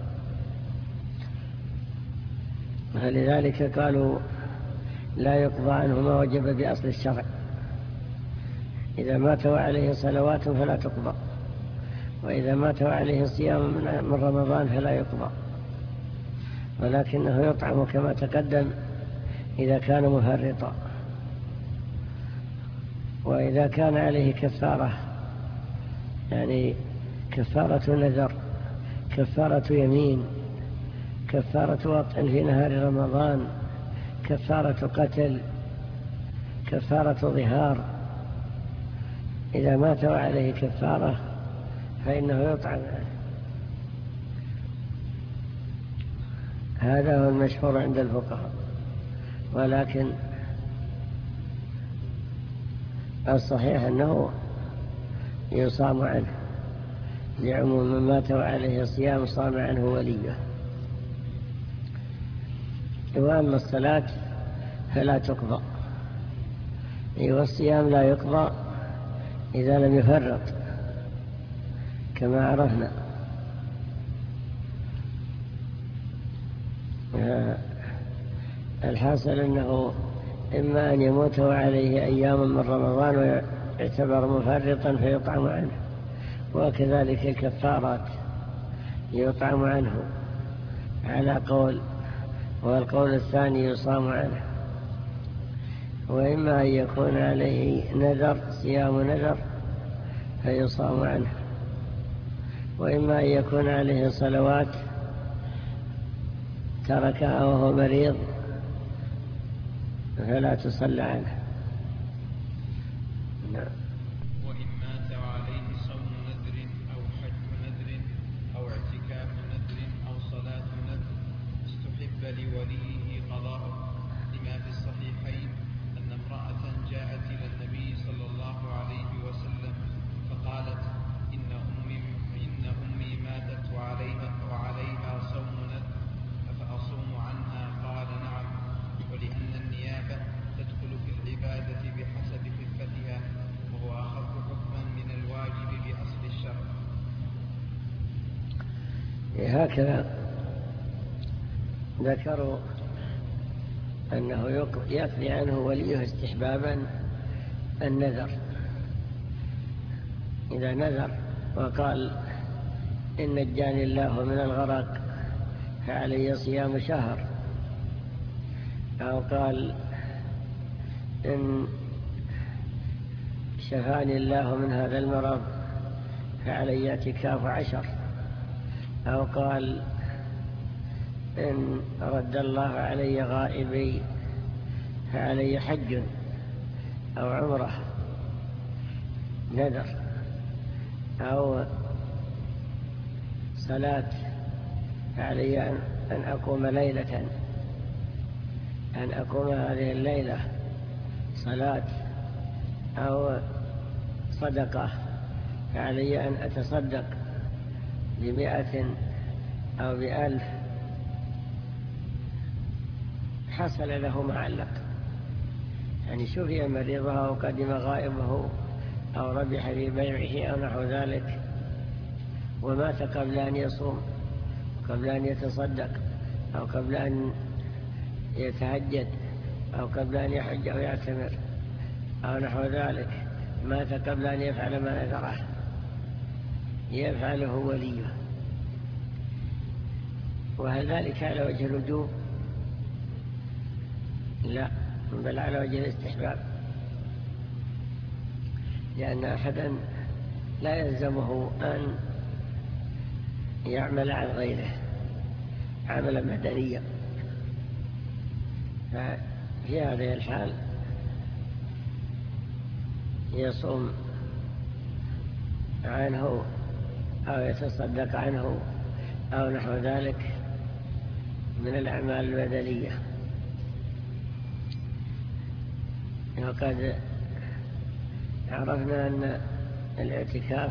فلذلك قالوا لا يقضى عنه ما وجب بأصل الشرع. إذا مات وعليه صلوات فلا تقضى، وإذا مات وعليه صيام من رمضان فلا يقضى، ولكنه يطعم كما تقدم إذا كان مفرطا. وإذا كان عليه كفارة، يعني كفارة نذر، كفارة يمين، كفارة وطء في نهار رمضان، كفارة قتل، كفارة ظهار، إذا مات وعليه كفارة فإنه يطعم. هذا هو المشهور عند الفقهاء، ولكن الصحيح أنه يصام عنه، لعموم من مات وعليه صيام صام عنه وليه. وأما الصلاة فلا تقضى، والصيام لا يقضى إذا لم يفرط كما عرفنا. الحاصل أنه إما أن يموت وعليه أيام من رمضان ويعتبر مفرطا فيطعم عنه، وكذلك الكفارات يطعم عنه على قول، والقول الثاني يصام عنه. وإما أن يكون عليه نذر، صيام نذر، فيصام عنه، وإما أن يكون عليه صلوات تركها وهو مريض فلا تصلى عنه. نعم. وإن مات وعليه صوم نذر أو حج نذر أو اعتكاف نذر أو صلاة نذر استحب لوليه قضاءه، لما في الصحيحين أن امرأة جاءت إلى النبي صلى الله عليه وسلم فقالت إن أمي ماتت وعليها صوم نذر أفأصوم عنها؟ قال نعم، ولأن النيابة تدخل في العبادة بحسب خفتها، وهو أخف حكما من الواجب بأصل الشرع. هكذا ذكروا أنه يقضي عنه وليه استحبابا النذر. إذا نذر وقال إن نجاني الله من الغرق فعلي صيام شهر، أو قال إن شفاني الله من هذا المرض فعلي اعتكاف 10، أو قال إن رد الله علي غائبي فعلي حج أو عمره نذر، أو صلاة فعلي أن أقوم ليلة، أن أقوم هذه الليلة صلاة، أو صدقة فعلي أن أتصدق ب100 أو ب1000، حصل له معلق، يعني شفي مريضه أو قدم غائبه أو ربح في بيعه أو نحو ذلك، ومات قبل أن يصوم، قبل أن يتصدق، أو قبل أن يتهجد، أو قبل أن يحج أو يعتمر أو نحو ذلك، مات قبل أن يفعل ما نذره، يفعله وليه. وهل ذلك على وجه الوجوب؟ لا، بل على وجه الاستحباب، لأن أحدا لا يلزمه أن يعمل عن غيره عملا مدنيا، ففي هذه الحال يصوم عنه أو يتصدق عنه أو نحو ذلك من الأعمال البدنية. وقد عرفنا أن الاعتكاف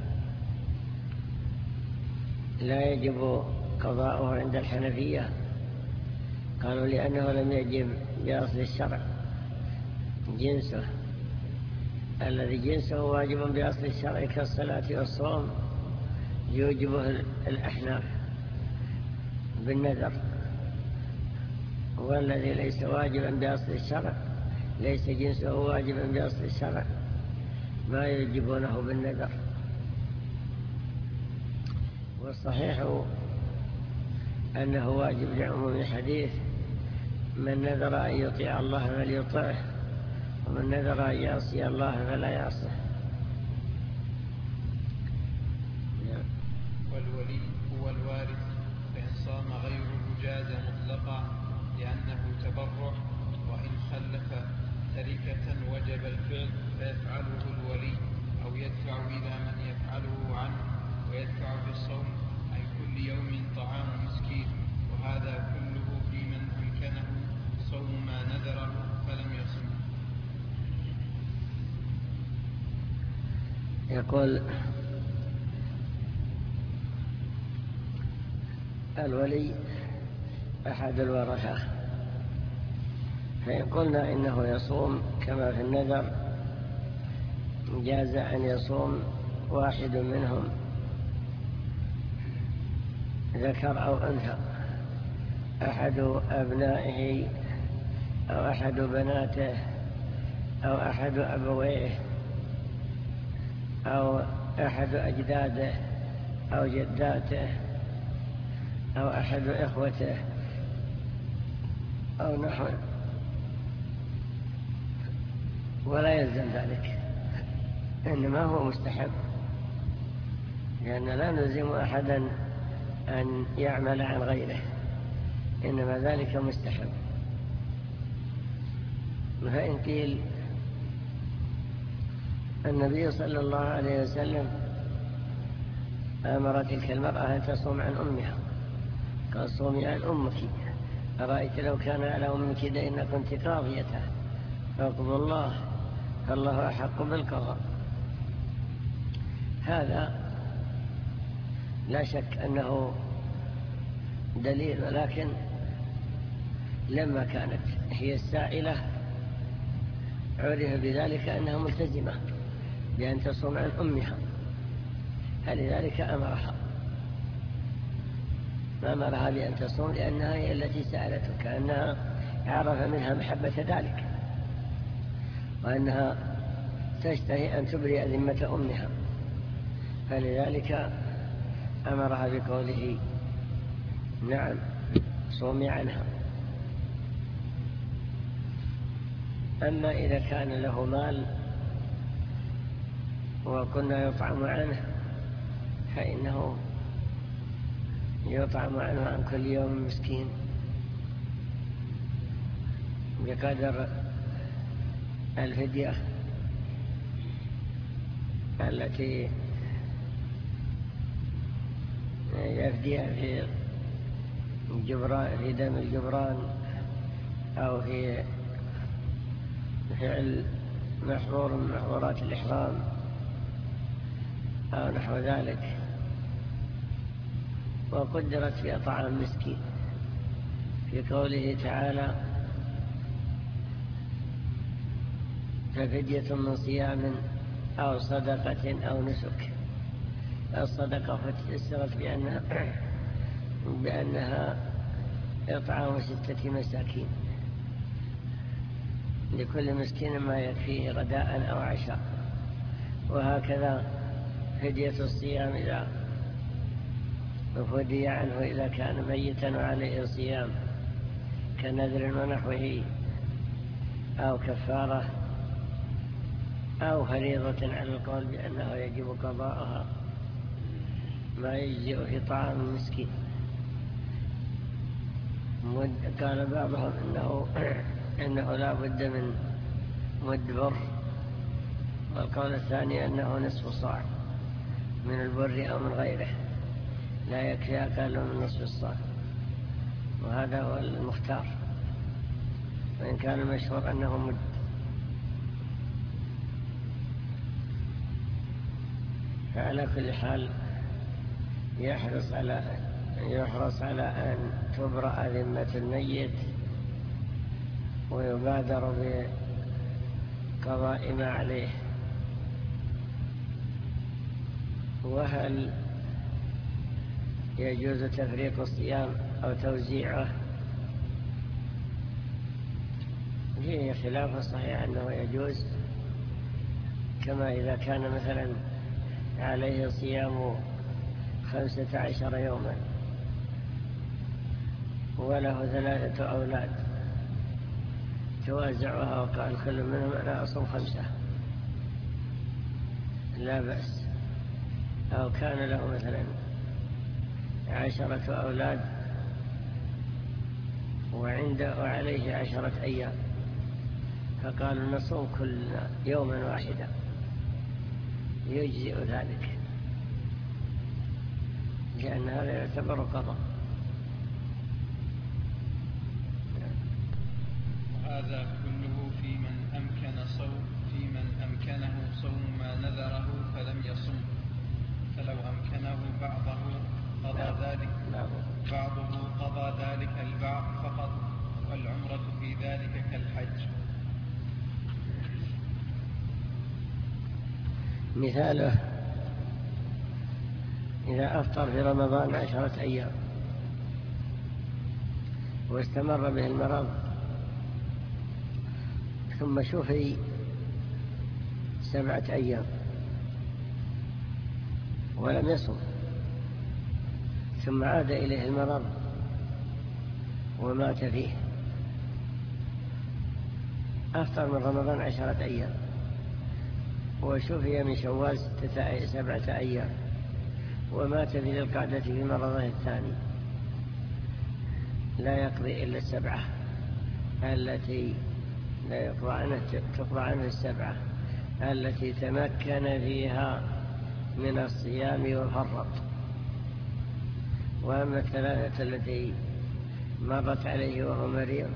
لا يجب قضاؤه عند الحنفية، قالوا لأنه لم يجب بأصل الشرع جنسه، الذي جنسه واجب بأصل الشرع كالصلاة والصوم يوجبه الأحناف بالنذر، والذي ليس واجبا بأصل الشرع ليس جنسه واجبا بأصل الشرع ما يوجبونه بالنذر. والصحيح أنه واجب لعموم الحديث: من نذر أن يطيع الله فليطعه، ومن نذر أن يعصي الله فلا يعصه. والولي هو الوارث، فإن صام غيره جاز مطلقا لأنه تبرع، وإن خلف تركة وجب الفعل فيفعله الولي، أو يدفع إلى من يفعله عنه، ويدفع في الصوم عن كل يوم طعام مسكين، وهذا كله في من أمكنه صوم ما نذره فلم يصم. يقول الولي أحد الورثة، فإن قلنا إنه يصوم كما في النذر جاز أن يصوم واحد منهم ذكر أو أنثى، أحد أبنائه أو أحد بناته أو أحد أبويه أو أحد أجداده أو جداته أو أحد إخوته أو نحو، ولا يلزم ذلك، إنما هو مستحب، لأن لا نلزم أحدا أن يعمل عن غيره، إنما ذلك مستحب. فإن قيل النبي صلى الله عليه وسلم أمر تلك المرأة أن تصوم عن أمها، قال: صومي عن أمك، أرأيت لو كان على أمك دين كنت قاضية فاقضوا الله، فالله أحق بالقضاء. هذا لا شك أنه دليل، ولكن لما كانت هي السائلة عرف بذلك أنها ملتزمة بأن تصوم عن أمها، فلذلك أمرها بأن تصوم، لأنها هي التي سألته، كأنها عرف منها محبة ذلك، وأنها تشتهي أن تبرئ ذمة أمها، فلذلك أمرها بقوله: نعم صومي عنها. أما إذا كان له مال وكنا يطعم عنه فإنه يطعم عنه عن كل يوم مسكين بقدر الفدية التي يفديها في دم الجبران أو في فعل محظور من محظورات الإحرام أو نحو ذلك، وقدرت في طعام مسكين في قوله تعالى: ففدية من صيام أو صدقة أو نسك. الصدقة فسرت بأنها إطعام 6 مساكين، لكل مسكين ما يكفيه غداء أو عشاء. وهكذا فدية الصيام إذا فدي عنه إذا كان ميتا وعليه صيام كنذر ونحوه، أو كفارة، أو فريضة على القول بأنه يجب قضاءها ما يجزئ في طعام المسكين. قال بعضهم إنه لا بد من مد بر، والقول الثاني أنه نصف صاع من البر أو من غيره، لا يكفي أقل من نصف الصاع، وهذا هو المختار، وإن كان المشهور أنه مد. فعلى كل حال يحرص على أن تبرأ ذمة الميت ويبادر بقضاء ما عليه. وهل يجوز تفريق الصيام أو توزيعه؟ فيه خلاف صحيح أنه يجوز، كما إذا كان مثلا عليه صيام 15 يوما وله 3 أولاد توزعها وقال كل منهم أنا أصوم 5 لا بأس. أو كان له مثلا 10 أولاد وعليه 10 أيام فقالوا نصوم كل يوما واحدا يجزئ ذلك، لأن هذا يعتبر قضاء. وهذا كله في من أمكنه صوم ما نذره فلم يصم، فلو أمكنه بعضه قضى ذلك البعض فقط، والعمرة في ذلك كالحج. مثاله إذا أفطر في رمضان 10 أيام واستمر به المرض ثم شفي 7 أيام ولم يصم، ثم عاد إليه المرض ومات فيه، أفطر من رمضان 10 أيام وشفي من شوال 7 أيام ومات في ذي القعدة في مرضه الثاني، لا يقضي إلا 7 التي لا يقضى عنه، تقضى عنه 7 التي تمكن فيها من الصيام وفرط. وأما 3 التي مرت عليه وهو مريض،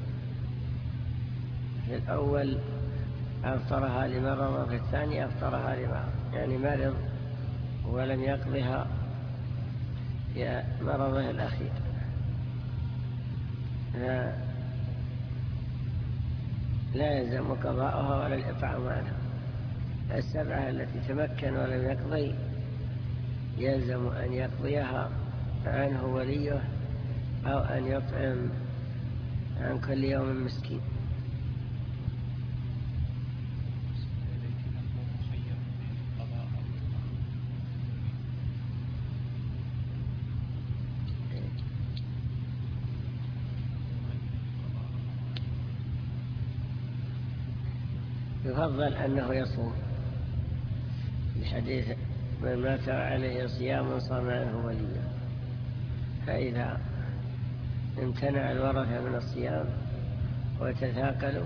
في الأول أفطرها لمرض وفي الثاني أفطرها لمرض، يعني مرض ولم يقضها يا مرضه الأخير، لا يلزم قضاءها ولا الإطعام عنها. 7 التي تمكن ولم يقضي يلزم أن يقضيها عنه وليه أو أن يطعم عن كل يوم مسكين. يفضل أنه يصوم، الحديث من مات عليه صيام صام عنه وليه. فإذا امتنع الورثة من الصيام وتثاقلوا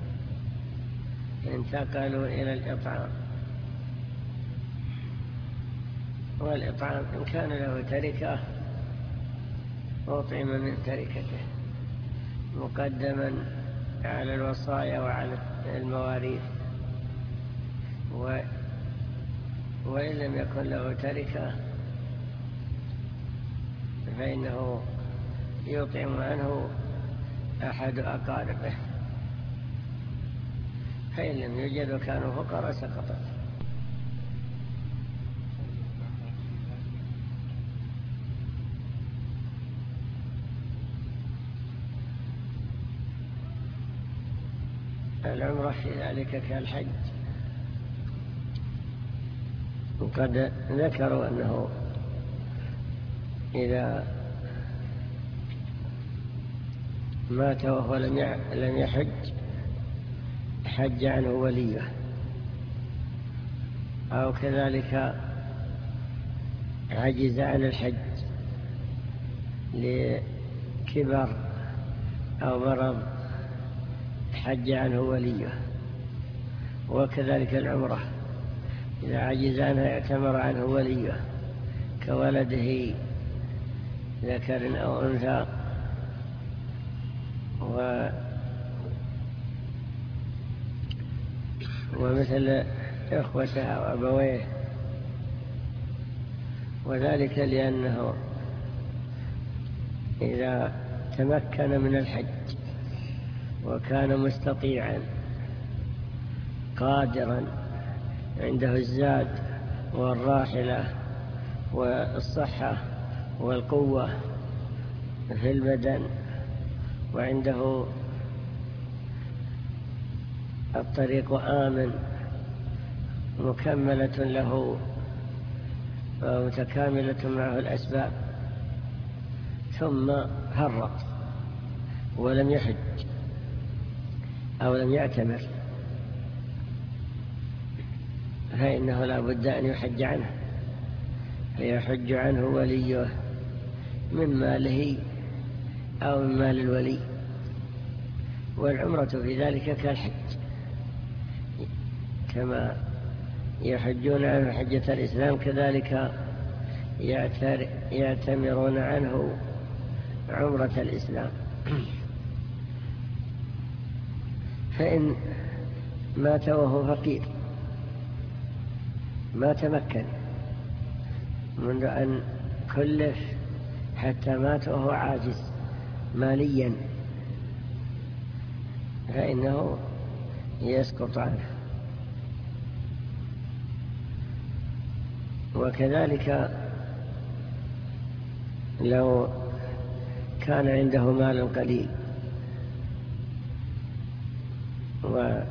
انتقلوا إلى الإطعام، والإطعام إن كان له تركة أطعم من تركته مقدما على الوصايا وعلى المواريث، وإن لم يكن له تركة فإنه يطعم عنه أحد أقاربه، فإن لم يوجد كانوا فقراء سقطت. العمرة في ذلك كالحج، وقد ذكروا أنه إذا مات وهو لم يحج حج عنه وليه، أو كذلك عجز عن الحج لكبر أو مرض حج عنه وليه. وكذلك العمرة إذا عجز عنها اعتمر عنه وليه كولده ذكر أو أنثى، ومثل إخوتها وأبويه وذلك لأنه إذا تمكن من الحج وكان مستطيعا قادرا عنده الزاد والراحلة والصحة والقوة في البدن وعنده الطريق آمن مكملة له ومتكاملة معه الأسباب ثم هرب ولم يحج أو لم يعتمر فإنه لا بد أن يحج عنه فيحج عنه وليه من ماله أو من مال الولي. والعمرة في ذلك كالحج كما يحجون عنه حجة الإسلام كذلك يعتمرون عنه عمرة الإسلام. فإن مات وهو فقير ما تمكن منذ أن كلف حتى مات وهو عاجز ماليا فإنه يسقط عنه. وكذلك لو كان عنده مال قليل ولا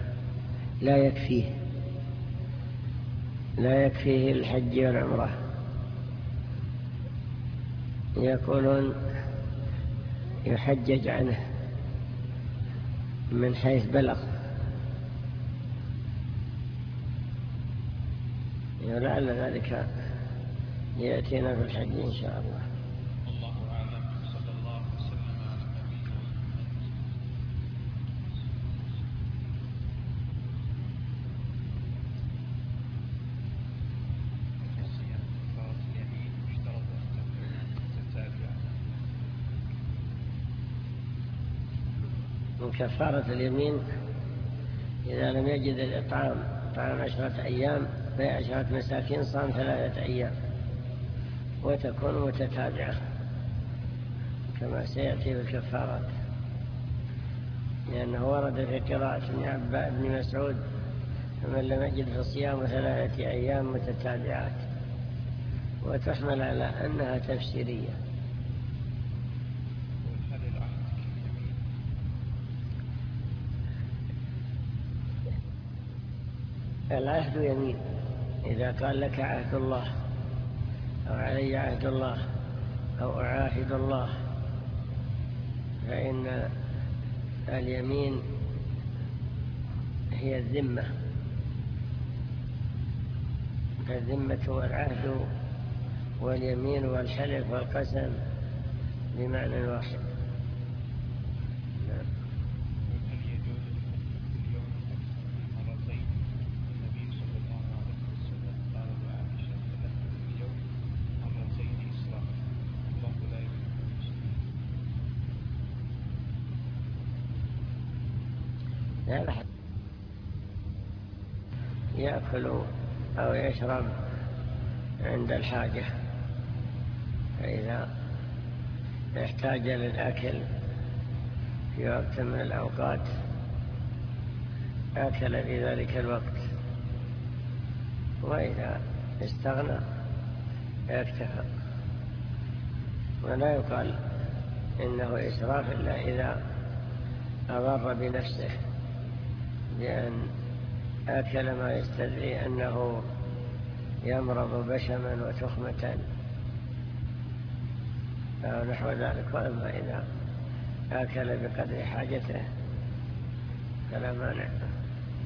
يكفيه الحج والعمرة يقولون يحجج عنه من حيث بلغ ولعل ذلك يأتينا في الحج إن شاء الله. الله أعلم. صلى الله وسلم على نبينا من كفارة اليمين إذا لم يجد الإطعام طعام 10 أيام في 10 مساكين صام 3 أيام وتكون متتابعة كما سيأتي بالكفارات لأنه ورد في قراءة ابن مسعود فمن لم يجد فصيام 3 أيام متتابعات وتحمل على أنها تفسيرية. العهد يمين إذا قال لك عهد الله أو علي عهد الله أو أعاهد الله فإن اليمين هي الذمة فالذمة والعهد واليمين والحلف والقسم بمعنى واحد. يأكل أو يشرب عند الحاجة فإذا احتاج للأكل في وقت من الأوقات أكل في ذلك الوقت وإذا استغنى اكتفى. ولا يقال إنه إسراف إلا إذا أضر بنفسه لأن أكل ما يستدعي أنه يمرض بشما وتخمة أو نحو ذلك. وأما إذا أكل بقدر حاجته فلا مانع.